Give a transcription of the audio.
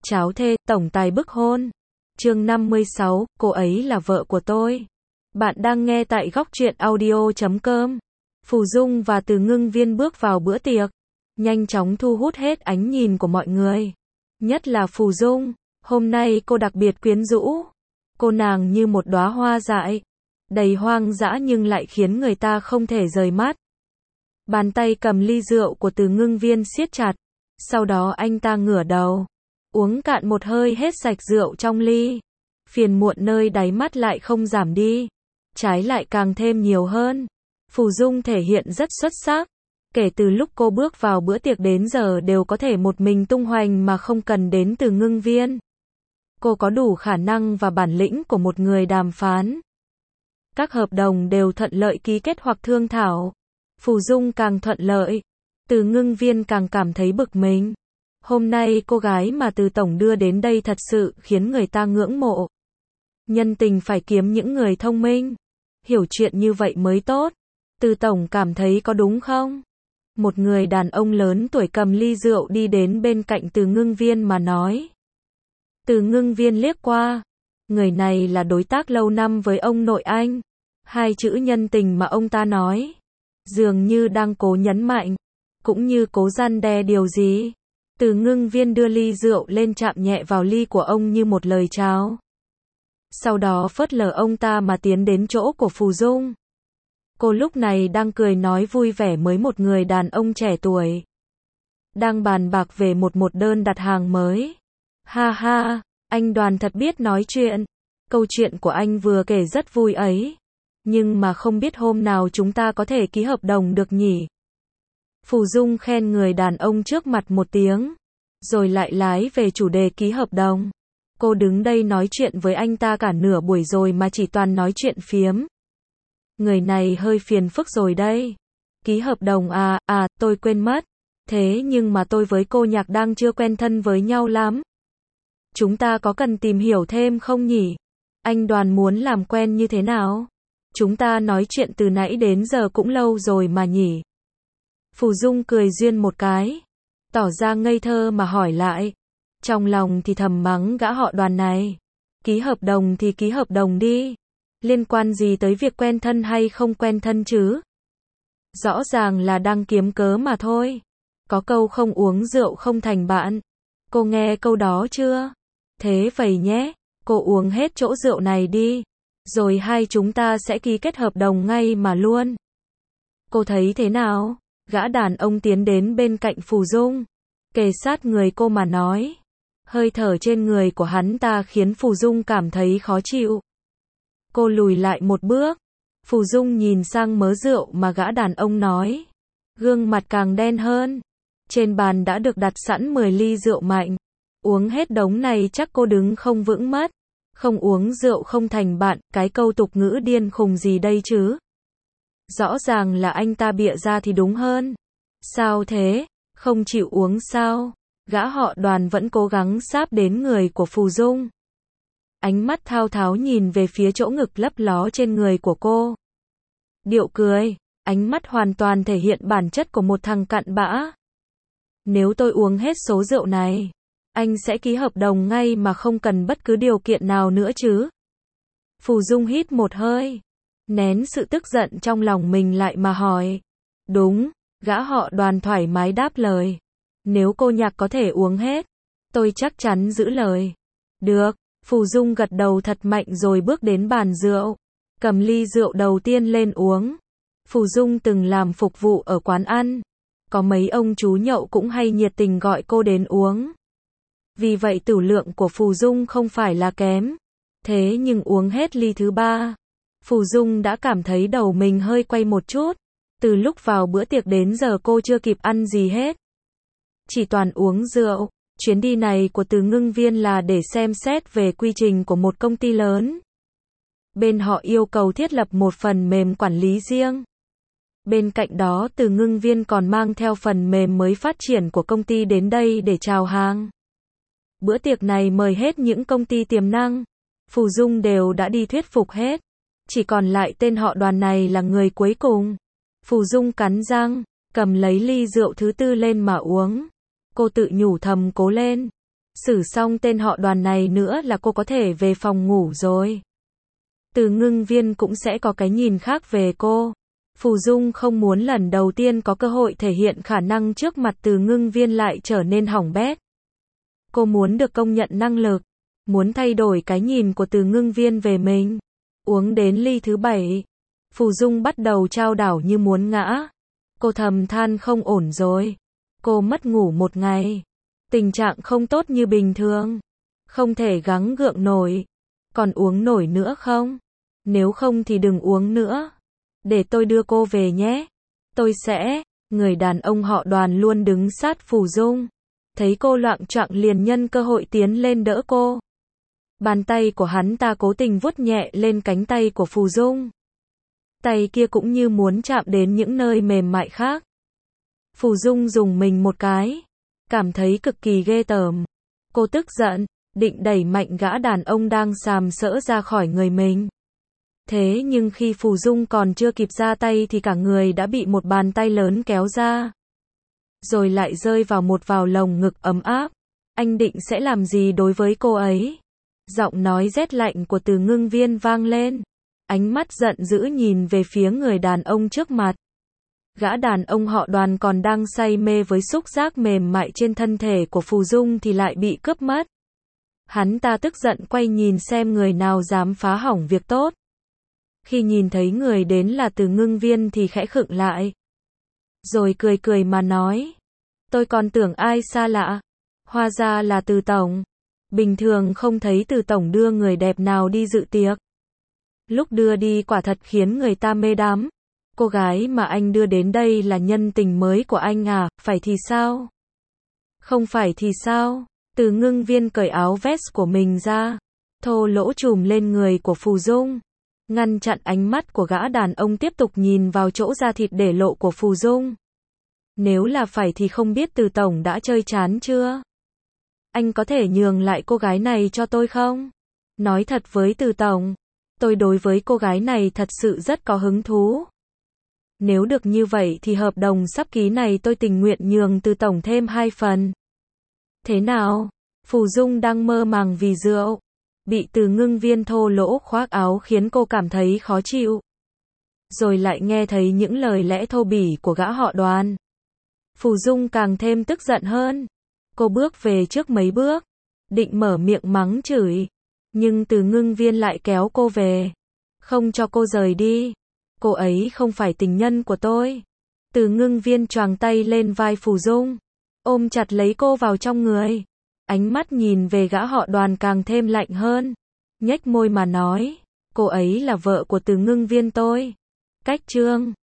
Cháo thê, tổng tài bức hôn. Chương 56, cô ấy là vợ của tôi. Bạn đang nghe tại góc truyện audio.com. Phù Dung và Từ Ngưng Viên bước vào bữa tiệc, nhanh chóng thu hút hết ánh nhìn của mọi người. Nhất là Phù Dung, hôm nay cô đặc biệt quyến rũ. Cô nàng như một đóa hoa dại, đầy hoang dã nhưng lại khiến người ta không thể rời mắt. Bàn tay cầm ly rượu của Từ Ngưng Viên siết chặt, sau đó anh ta ngửa đầu, uống cạn một hơi hết sạch rượu trong ly. Phiền muộn nơi đáy mắt lại không giảm đi, trái lại càng thêm nhiều hơn. Phù Dung thể hiện rất xuất sắc. Kể từ lúc cô bước vào bữa tiệc đến giờ đều có thể một mình tung hoành mà không cần đến Từ Ngưng Viên. Cô có đủ khả năng và bản lĩnh của một người đàm phán. Các hợp đồng đều thuận lợi ký kết hoặc thương thảo. Phù Dung càng thuận lợi, Từ Ngưng Viên càng cảm thấy bực mình. Hôm nay cô gái mà Từ Tổng đưa đến đây thật sự khiến người ta ngưỡng mộ. Nhân tình phải kiếm những người thông minh, hiểu chuyện như vậy mới tốt. Từ Tổng cảm thấy có đúng không? Một người đàn ông lớn tuổi cầm ly rượu đi đến bên cạnh Từ Ngưng Viên mà nói. Từ Ngưng Viên liếc qua. Người này là đối tác lâu năm với ông nội anh. Hai chữ nhân tình mà ông ta nói, dường như đang cố nhấn mạnh, cũng như cố răn đe điều gì. Từ Ngưng Viên đưa ly rượu lên chạm nhẹ vào ly của ông như một lời chào. Sau đó phớt lờ ông ta mà tiến đến chỗ của Phù Dung. Cô lúc này đang cười nói vui vẻ với một người đàn ông trẻ tuổi, đang bàn bạc về một đơn đặt hàng mới. Ha ha, anh Đoàn thật biết nói chuyện. Câu chuyện của anh vừa kể rất vui ấy. Nhưng mà không biết hôm nào chúng ta có thể ký hợp đồng được nhỉ? Phù Dung khen người đàn ông trước mặt một tiếng, rồi lại lái về chủ đề ký hợp đồng. Cô đứng đây nói chuyện với anh ta cả nửa buổi rồi mà chỉ toàn nói chuyện phiếm. Người này hơi phiền phức rồi đây. Ký hợp đồng à, tôi quên mất. Thế nhưng mà tôi với cô Nhạc đang chưa quen thân với nhau lắm. Chúng ta có cần tìm hiểu thêm không nhỉ? Anh Đoàn muốn làm quen như thế nào? Chúng ta nói chuyện từ nãy đến giờ cũng lâu rồi mà nhỉ? Phù Dung cười duyên một cái, tỏ ra ngây thơ mà hỏi lại. Trong lòng thì thầm mắng gã họ Đoàn này. Ký hợp đồng thì ký hợp đồng đi. Liên quan gì tới việc quen thân hay không quen thân chứ? Rõ ràng là đang kiếm cớ mà thôi. Có câu không uống rượu không thành bạn. Cô nghe câu đó chưa? Thế vậy nhé, cô uống hết chỗ rượu này đi, rồi hai chúng ta sẽ ký kết hợp đồng ngay mà luôn. Cô thấy thế nào? Gã đàn ông tiến đến bên cạnh Phù Dung, kề sát người cô mà nói. Hơi thở trên người của hắn ta khiến Phù Dung cảm thấy khó chịu. Cô lùi lại một bước. Phù Dung nhìn sang mớ rượu mà gã đàn ông nói. Gương mặt càng đen hơn. Trên bàn đã được đặt sẵn 10 ly rượu mạnh. Uống hết đống này chắc cô đứng không vững mất. Không uống rượu không thành bạn, cái câu tục ngữ điên khùng gì đây chứ? Rõ ràng là anh ta bịa ra thì đúng hơn. Sao thế? Không chịu uống sao? Gã họ Đoàn vẫn cố gắng sáp đến người của Phù Dung. Ánh mắt thao tháo nhìn về phía chỗ ngực lấp ló trên người của cô. Điệu cười, ánh mắt hoàn toàn thể hiện bản chất của một thằng cặn bã. Nếu tôi uống hết số rượu này, anh sẽ ký hợp đồng ngay mà không cần bất cứ điều kiện nào nữa chứ? Phù Dung hít một hơi, nén sự tức giận trong lòng mình lại mà hỏi. Đúng, gã họ Đoàn thoải mái đáp lời. Nếu cô Nhạc có thể uống hết, tôi chắc chắn giữ lời. Được, Phù Dung gật đầu thật mạnh rồi bước đến bàn rượu, cầm ly rượu đầu tiên lên uống. Phù Dung từng làm phục vụ ở quán ăn, có mấy ông chú nhậu cũng hay nhiệt tình gọi cô đến uống. Vì vậy tửu lượng của Phù Dung không phải là kém. Thế nhưng uống hết ly thứ ba, Phù Dung đã cảm thấy đầu mình hơi quay một chút. Từ lúc vào bữa tiệc đến giờ cô chưa kịp ăn gì hết, chỉ toàn uống rượu. Chuyến đi này của Từ Ngưng Viên là để xem xét về quy trình của một công ty lớn. Bên họ yêu cầu thiết lập một phần mềm quản lý riêng. Bên cạnh đó Từ Ngưng Viên còn mang theo phần mềm mới phát triển của công ty đến đây để chào hàng. Bữa tiệc này mời hết những công ty tiềm năng. Phù Dung đều đã đi thuyết phục hết. Chỉ còn lại tên họ Đoàn này là người cuối cùng. Phù Dung cắn răng, cầm lấy ly rượu thứ tư lên mà uống. Cô tự nhủ thầm cố lên. Xử xong tên họ Đoàn này nữa là cô có thể về phòng ngủ rồi. Từ Ngưng Viên cũng sẽ có cái nhìn khác về cô. Phù Dung không muốn lần đầu tiên có cơ hội thể hiện khả năng trước mặt Từ Ngưng Viên lại trở nên hỏng bét. Cô muốn được công nhận năng lực, muốn thay đổi cái nhìn của Từ Ngưng Viên về mình. Uống đến ly thứ 7, Phù Dung bắt đầu chao đảo như muốn ngã. Cô thầm than không ổn rồi. Cô mất ngủ một ngày. Tình trạng không tốt như bình thường. Không thể gắng gượng nổi. Còn uống nổi nữa không? Nếu không thì đừng uống nữa. Để tôi đưa cô về nhé. Tôi sẽ. Người đàn ông họ Đoàn luôn đứng sát Phù Dung. Thấy cô loạng choạng liền nhân cơ hội tiến lên đỡ cô. Bàn tay của hắn ta cố tình vuốt nhẹ lên cánh tay của Phù Dung. Tay kia cũng như muốn chạm đến những nơi mềm mại khác. Phù Dung dùng mình một cái. Cảm thấy cực kỳ ghê tởm. Cô tức giận, định đẩy mạnh gã đàn ông đang sàm sỡ ra khỏi người mình. Thế nhưng khi Phù Dung còn chưa kịp ra tay thì cả người đã bị một bàn tay lớn kéo ra. Rồi lại rơi vào lồng ngực ấm áp. Anh định sẽ làm gì đối với cô ấy? Giọng nói rét lạnh của Từ Ngưng Viên vang lên. Ánh mắt giận dữ nhìn về phía người đàn ông trước mặt. Gã đàn ông họ Đoàn còn đang say mê với xúc giác mềm mại trên thân thể của Phù Dung thì lại bị cướp mất. Hắn ta tức giận quay nhìn xem người nào dám phá hỏng việc tốt. Khi nhìn thấy người đến là Từ Ngưng Viên thì khẽ khựng lại. Rồi cười cười mà nói. Tôi còn tưởng ai xa lạ. Hóa ra là Từ Tổng. Bình thường không thấy Từ Tổng đưa người đẹp nào đi dự tiệc. Lúc đưa đi quả thật khiến người ta mê đắm. Cô gái mà anh đưa đến đây là nhân tình mới của anh à, phải thì sao? Không phải thì sao? Từ Ngưng Viên cởi áo vest của mình ra, thô lỗ trùm lên người của Phù Dung, ngăn chặn ánh mắt của gã đàn ông tiếp tục nhìn vào chỗ da thịt để lộ của Phù Dung. Nếu là phải thì không biết Từ Tổng đã chơi chán chưa? Anh có thể nhường lại cô gái này cho tôi không? Nói thật với Từ Tổng, tôi đối với cô gái này thật sự rất có hứng thú. Nếu được như vậy thì hợp đồng sắp ký này tôi tình nguyện nhường Từ Tổng thêm 2 phần. Thế nào? Phù Dung đang mơ màng vì rượu. Bị Từ Ngưng Viên thô lỗ khoác áo khiến cô cảm thấy khó chịu. Rồi lại nghe thấy những lời lẽ thô bỉ của gã họ Đoàn. Phù Dung càng thêm tức giận hơn. Cô bước về trước mấy bước, định mở miệng mắng chửi. Nhưng Từ Ngưng Viên lại kéo cô về. Không cho cô rời đi. Cô ấy không phải tình nhân của tôi. Từ Ngưng Viên choàng tay lên vai Phù Dung, ôm chặt lấy cô vào trong người. Ánh mắt nhìn về gã họ Đoàn càng thêm lạnh hơn. Nhếch môi mà nói, cô ấy là vợ của Từ Ngưng Viên tôi. Cách chương